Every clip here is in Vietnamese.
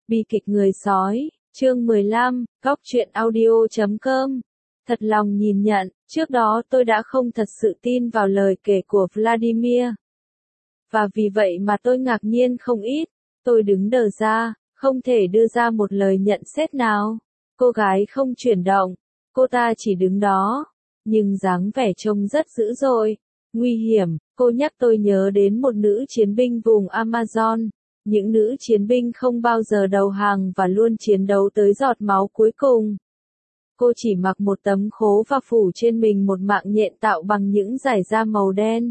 Bi kịch người sói, chương 15, góc truyện audio.com. Thật lòng nhìn nhận, trước đó tôi đã không thật sự tin vào lời kể của Vladimir. Và vì vậy mà tôi ngạc nhiên không ít, tôi đứng đờ ra, không thể đưa ra một lời nhận xét nào. Cô gái không chuyển động, cô ta chỉ đứng đó, nhưng dáng vẻ trông rất dữ dội, nguy hiểm. Cô nhắc tôi nhớ đến một nữ chiến binh vùng Amazon. Những nữ chiến binh không bao giờ đầu hàng và luôn chiến đấu tới giọt máu cuối cùng. Cô chỉ mặc một tấm khố và phủ trên mình một mạng nhện tạo bằng những dải da màu đen.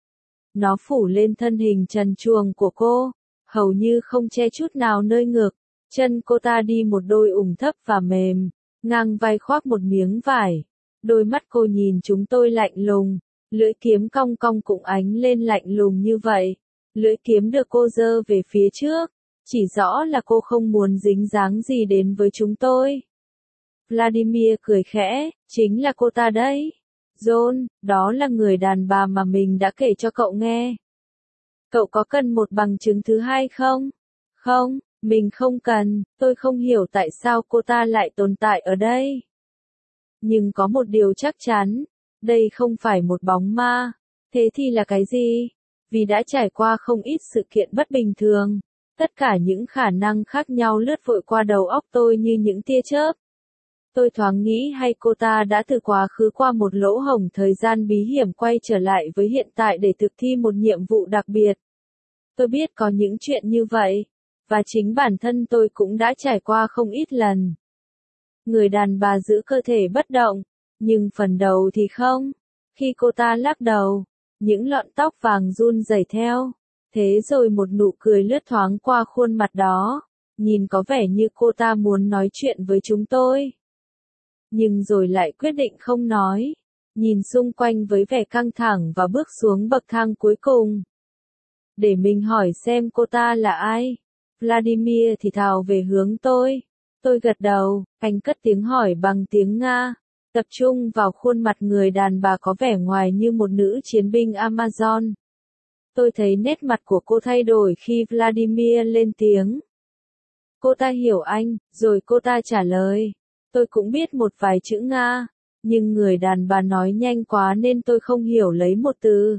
Nó phủ lên thân hình trần truồng của cô, hầu như không che chút nào nơi ngực. Chân cô ta đi một đôi ủng thấp và mềm, ngang vai khoác một miếng vải. Đôi mắt cô nhìn chúng tôi lạnh lùng, lưỡi kiếm cong cong cũng ánh lên lạnh lùng như vậy. Lưỡi kiếm được cô giơ về phía trước, chỉ rõ là cô không muốn dính dáng gì đến với chúng tôi. Vladimir cười khẽ, chính là cô ta đấy. John, đó là người đàn bà mà mình đã kể cho cậu nghe. Cậu có cần một bằng chứng thứ hai không? Không, mình không cần, tôi không hiểu tại sao cô ta lại tồn tại ở đây. Nhưng có một điều chắc chắn, đây không phải một bóng ma. Thế thì là cái gì? Vì đã trải qua không ít sự kiện bất bình thường, tất cả những khả năng khác nhau lướt vội qua đầu óc tôi như những tia chớp. Tôi thoáng nghĩ hay cô ta đã từ quá khứ qua một lỗ hổng thời gian bí hiểm quay trở lại với hiện tại để thực thi một nhiệm vụ đặc biệt. Tôi biết có những chuyện như vậy, và chính bản thân tôi cũng đã trải qua không ít lần. Người đàn bà giữ cơ thể bất động, nhưng phần đầu thì không. Khi cô ta lắc đầu, những lọn tóc vàng run rẩy theo. Thế rồi một nụ cười lướt thoáng qua khuôn mặt đó, nhìn có vẻ như cô ta muốn nói chuyện với chúng tôi. Nhưng rồi lại quyết định không nói, nhìn xung quanh với vẻ căng thẳng và bước xuống bậc thang cuối cùng. Để mình hỏi xem cô ta là ai? Vladimir thì thào về hướng tôi. Tôi gật đầu, anh cất tiếng hỏi bằng tiếng Nga. Tập trung vào khuôn mặt người đàn bà có vẻ ngoài như một nữ chiến binh Amazon. Tôi thấy nét mặt của cô thay đổi khi Vladimir lên tiếng. Cô ta hiểu anh, rồi cô ta trả lời. Tôi cũng biết một vài chữ Nga, nhưng người đàn bà nói nhanh quá nên tôi không hiểu lấy một từ.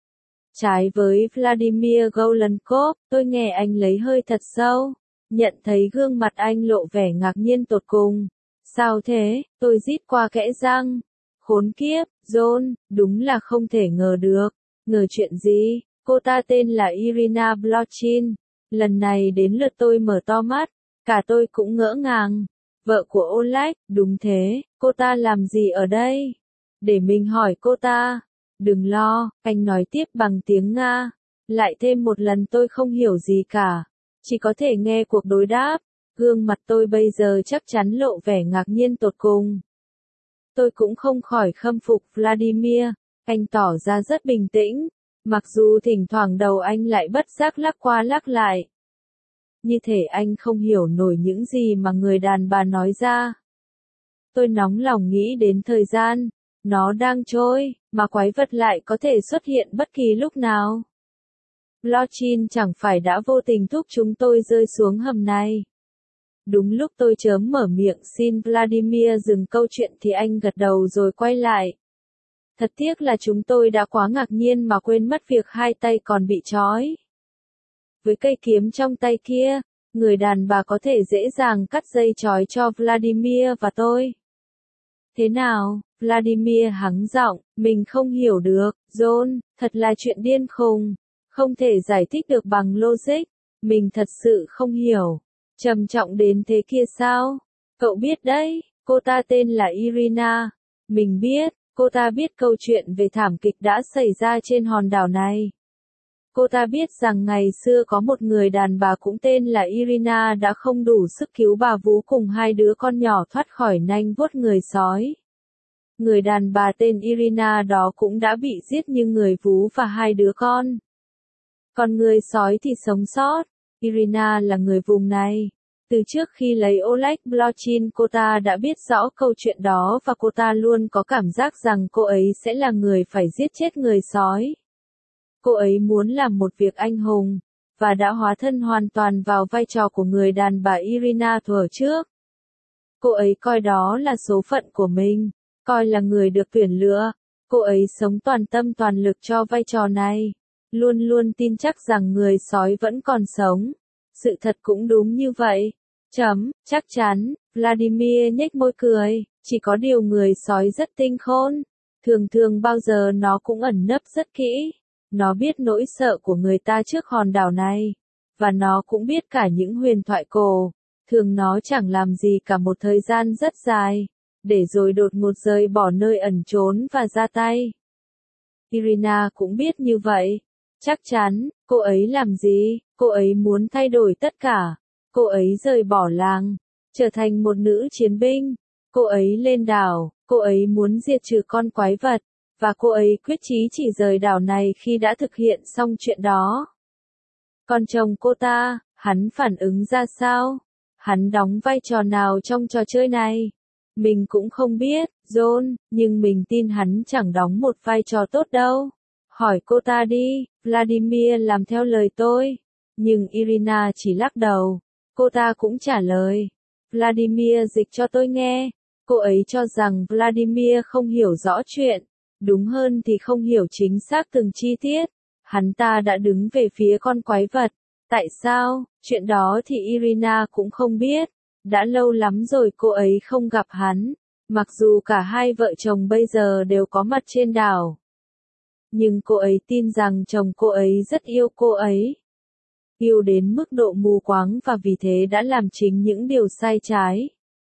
Trái với Vladimir Golonkov, tôi nghe anh lấy hơi thật sâu, nhận thấy gương mặt anh lộ vẻ ngạc nhiên tột cùng. Sao thế? Tôi rít qua kẽ răng. Khốn kiếp, John, đúng là không thể ngờ được. Ngờ chuyện gì? Cô ta tên là Irina Blochin. Lần này đến lượt tôi mở to mắt, cả tôi cũng ngỡ ngàng. Vợ của Oleg, đúng thế, cô ta làm gì ở đây? Để mình hỏi cô ta. Đừng lo, anh nói tiếp bằng tiếng Nga. Lại thêm một lần tôi không hiểu gì cả. Chỉ có thể nghe cuộc đối đáp. Gương mặt tôi bây giờ chắc chắn lộ vẻ ngạc nhiên tột cùng. Tôi cũng không khỏi khâm phục Vladimir. Anh tỏ ra rất bình tĩnh, mặc dù thỉnh thoảng đầu anh lại bất giác lắc qua lắc lại. Như thể anh không hiểu nổi những gì mà người đàn bà nói ra. Tôi nóng lòng nghĩ đến thời gian. Nó đang trôi, mà quái vật lại có thể xuất hiện bất kỳ lúc nào. Blochin chẳng phải đã vô tình thúc chúng tôi rơi xuống hầm này. Đúng lúc tôi chớm mở miệng xin Vladimir dừng câu chuyện thì anh gật đầu rồi quay lại. Thật tiếc là chúng tôi đã quá ngạc nhiên mà quên mất việc hai tay còn bị trói. Với cây kiếm trong tay kia, người đàn bà có thể dễ dàng cắt dây trói cho Vladimir và tôi. Thế nào? Vladimir hắng giọng, mình không hiểu được, John, thật là chuyện điên khùng, không thể giải thích được bằng logic, mình thật sự không hiểu. Trầm trọng đến thế kia sao? Cậu biết đấy, cô ta tên là Irina. Mình biết, cô ta biết câu chuyện về thảm kịch đã xảy ra trên hòn đảo này. Cô ta biết rằng ngày xưa có một người đàn bà cũng tên là Irina đã không đủ sức cứu bà vú cùng hai đứa con nhỏ thoát khỏi nanh vuốt người sói. Người đàn bà tên Irina đó cũng đã bị giết như người vú và hai đứa con. Còn người sói thì sống sót. Irina là người vùng này. Từ trước khi lấy Oleg Blochin cô ta đã biết rõ câu chuyện đó và cô ta luôn có cảm giác rằng cô ấy sẽ là người phải giết chết người sói. Cô ấy muốn làm một việc anh hùng, và đã hóa thân hoàn toàn vào vai trò của người đàn bà Irina thuở trước. Cô ấy coi đó là số phận của mình, coi là người được tuyển lựa. Cô ấy sống toàn tâm toàn lực cho vai trò này, luôn luôn tin chắc rằng người sói vẫn còn sống. Sự thật cũng đúng như vậy. Chắc chắn, Vladimir nhếch môi cười, chỉ có điều người sói rất tinh khôn. Thường thường bao giờ nó cũng ẩn nấp rất kỹ. Nó biết nỗi sợ của người ta trước hòn đảo này. Và nó cũng biết cả những huyền thoại cổ. Thường nó chẳng làm gì cả một thời gian rất dài. Để rồi đột ngột rời bỏ nơi ẩn trốn và ra tay. Irina cũng biết như vậy. Chắc chắn, cô ấy làm gì? Cô ấy muốn thay đổi tất cả. Cô ấy rời bỏ làng, trở thành một nữ chiến binh. Cô ấy lên đảo, cô ấy muốn diệt trừ con quái vật. Và cô ấy quyết chí chỉ rời đảo này khi đã thực hiện xong chuyện đó. Còn chồng cô ta, hắn phản ứng ra sao? Hắn đóng vai trò nào trong trò chơi này? Mình cũng không biết, John, nhưng mình tin hắn chẳng đóng một vai trò tốt đâu. Hỏi cô ta đi, Vladimir làm theo lời tôi. Nhưng Irina chỉ lắc đầu. Cô ta cũng trả lời. Vladimir dịch cho tôi nghe. Cô ấy cho rằng Vladimir không hiểu rõ chuyện. Đúng hơn thì không hiểu chính xác từng chi tiết. Hắn ta đã đứng về phía con quái vật. Tại sao? Chuyện đó thì Irina cũng không biết. Đã lâu lắm rồi cô ấy không gặp hắn. Mặc dù cả hai vợ chồng bây giờ đều có mặt trên đảo. Nhưng cô ấy tin rằng chồng cô ấy rất yêu cô ấy. Yêu đến mức độ mù quáng và vì thế đã làm chính những điều sai trái.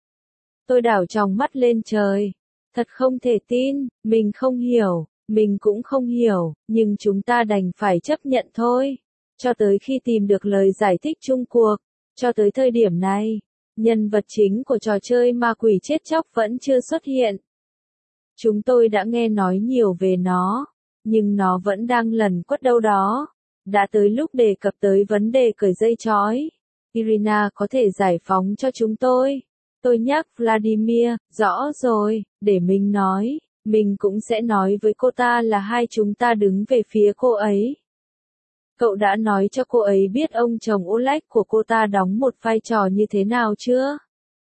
Tôi đảo tròng mắt lên trời. Thật không thể tin, mình không hiểu, mình cũng không hiểu, nhưng chúng ta đành phải chấp nhận thôi. Cho tới khi tìm được lời giải thích chung cuộc, cho tới thời điểm này, nhân vật chính của trò chơi ma quỷ chết chóc vẫn chưa xuất hiện. Chúng tôi đã nghe nói nhiều về nó, nhưng nó vẫn đang lẩn quất đâu đó. Đã tới lúc đề cập tới vấn đề cởi dây trói. Irina có thể giải phóng cho chúng tôi. Tôi nhắc Vladimir, rõ rồi, để mình nói. Mình cũng sẽ nói với cô ta là hai chúng ta đứng về phía cô ấy. Cậu đã nói cho cô ấy biết ông chồng Oleg của cô ta đóng một vai trò như thế nào chưa?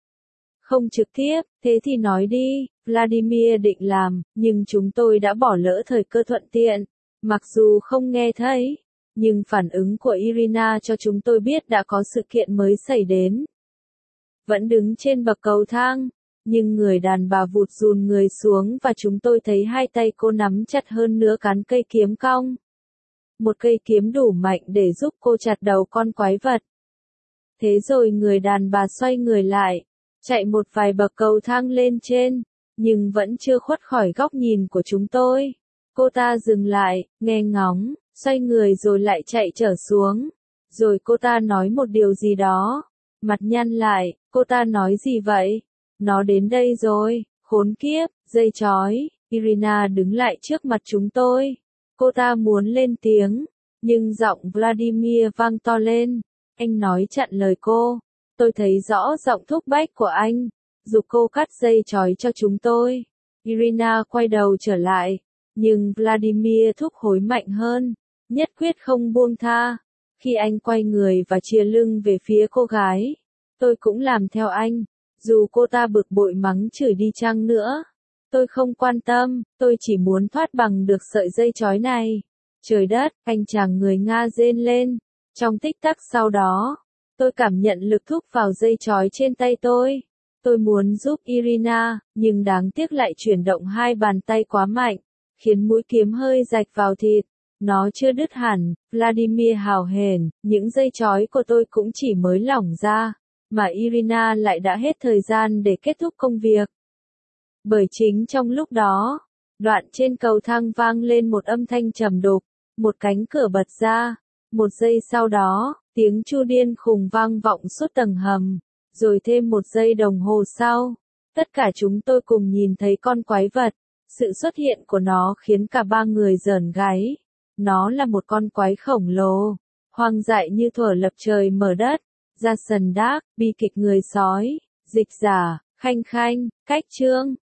Không trực tiếp, thế thì nói đi, Vladimir định làm, nhưng chúng tôi đã bỏ lỡ thời cơ thuận tiện. Mặc dù không nghe thấy, nhưng phản ứng của Irina cho chúng tôi biết đã có sự kiện mới xảy đến. Vẫn đứng trên bậc cầu thang, nhưng người đàn bà vụt dùn người xuống và chúng tôi thấy hai tay cô nắm chặt hơn nữa cán cây kiếm cong. Một cây kiếm đủ mạnh để giúp cô chặt đầu con quái vật. Thế rồi người đàn bà xoay người lại, chạy một vài bậc cầu thang lên trên, nhưng vẫn chưa khuất khỏi góc nhìn của chúng tôi. Cô ta dừng lại, nghe ngóng, xoay người rồi lại chạy trở xuống. Rồi cô ta nói một điều gì đó. Mặt nhăn lại, cô ta nói gì vậy? Nó đến đây rồi, khốn kiếp, dây chói. Irina đứng lại trước mặt chúng tôi. Cô ta muốn lên tiếng, nhưng giọng Vladimir vang to lên. Anh nói chặn lời cô. Tôi thấy rõ giọng thúc bách của anh, giục cô cắt dây chói cho chúng tôi. Irina quay đầu trở lại, nhưng Vladimir thúc hối mạnh hơn, nhất quyết không buông tha. Khi anh quay người và chìa lưng về phía cô gái, tôi cũng làm theo anh, dù cô ta bực bội mắng chửi đi chăng nữa. Tôi không quan tâm, tôi chỉ muốn thoát bằng được sợi dây chói này. Trời đất, anh chàng người Nga rên lên. Trong tích tắc sau đó, tôi cảm nhận lực thúc vào dây chói trên tay tôi. Tôi muốn giúp Irina, nhưng đáng tiếc lại chuyển động hai bàn tay quá mạnh, khiến mũi kiếm hơi rạch vào thịt. Nó chưa đứt hẳn, Vladimir hào hển, những dây chói của tôi cũng chỉ mới lỏng ra, mà Irina lại đã hết thời gian để kết thúc công việc. Bởi chính trong lúc đó, đoạn trên cầu thang vang lên một âm thanh trầm đục, một cánh cửa bật ra. Một giây sau đó, tiếng chu điên khùng vang vọng suốt tầng hầm, rồi thêm một giây đồng hồ sau, tất cả chúng tôi cùng nhìn thấy con quái vật. Sự xuất hiện của nó khiến cả ba người rờn gáy. Nó là một con quái khổng lồ, hoang dại như thuở lập trời mở đất. Jason Dark, bi kịch người sói, dịch giả, Khanh Khanh, cách chương.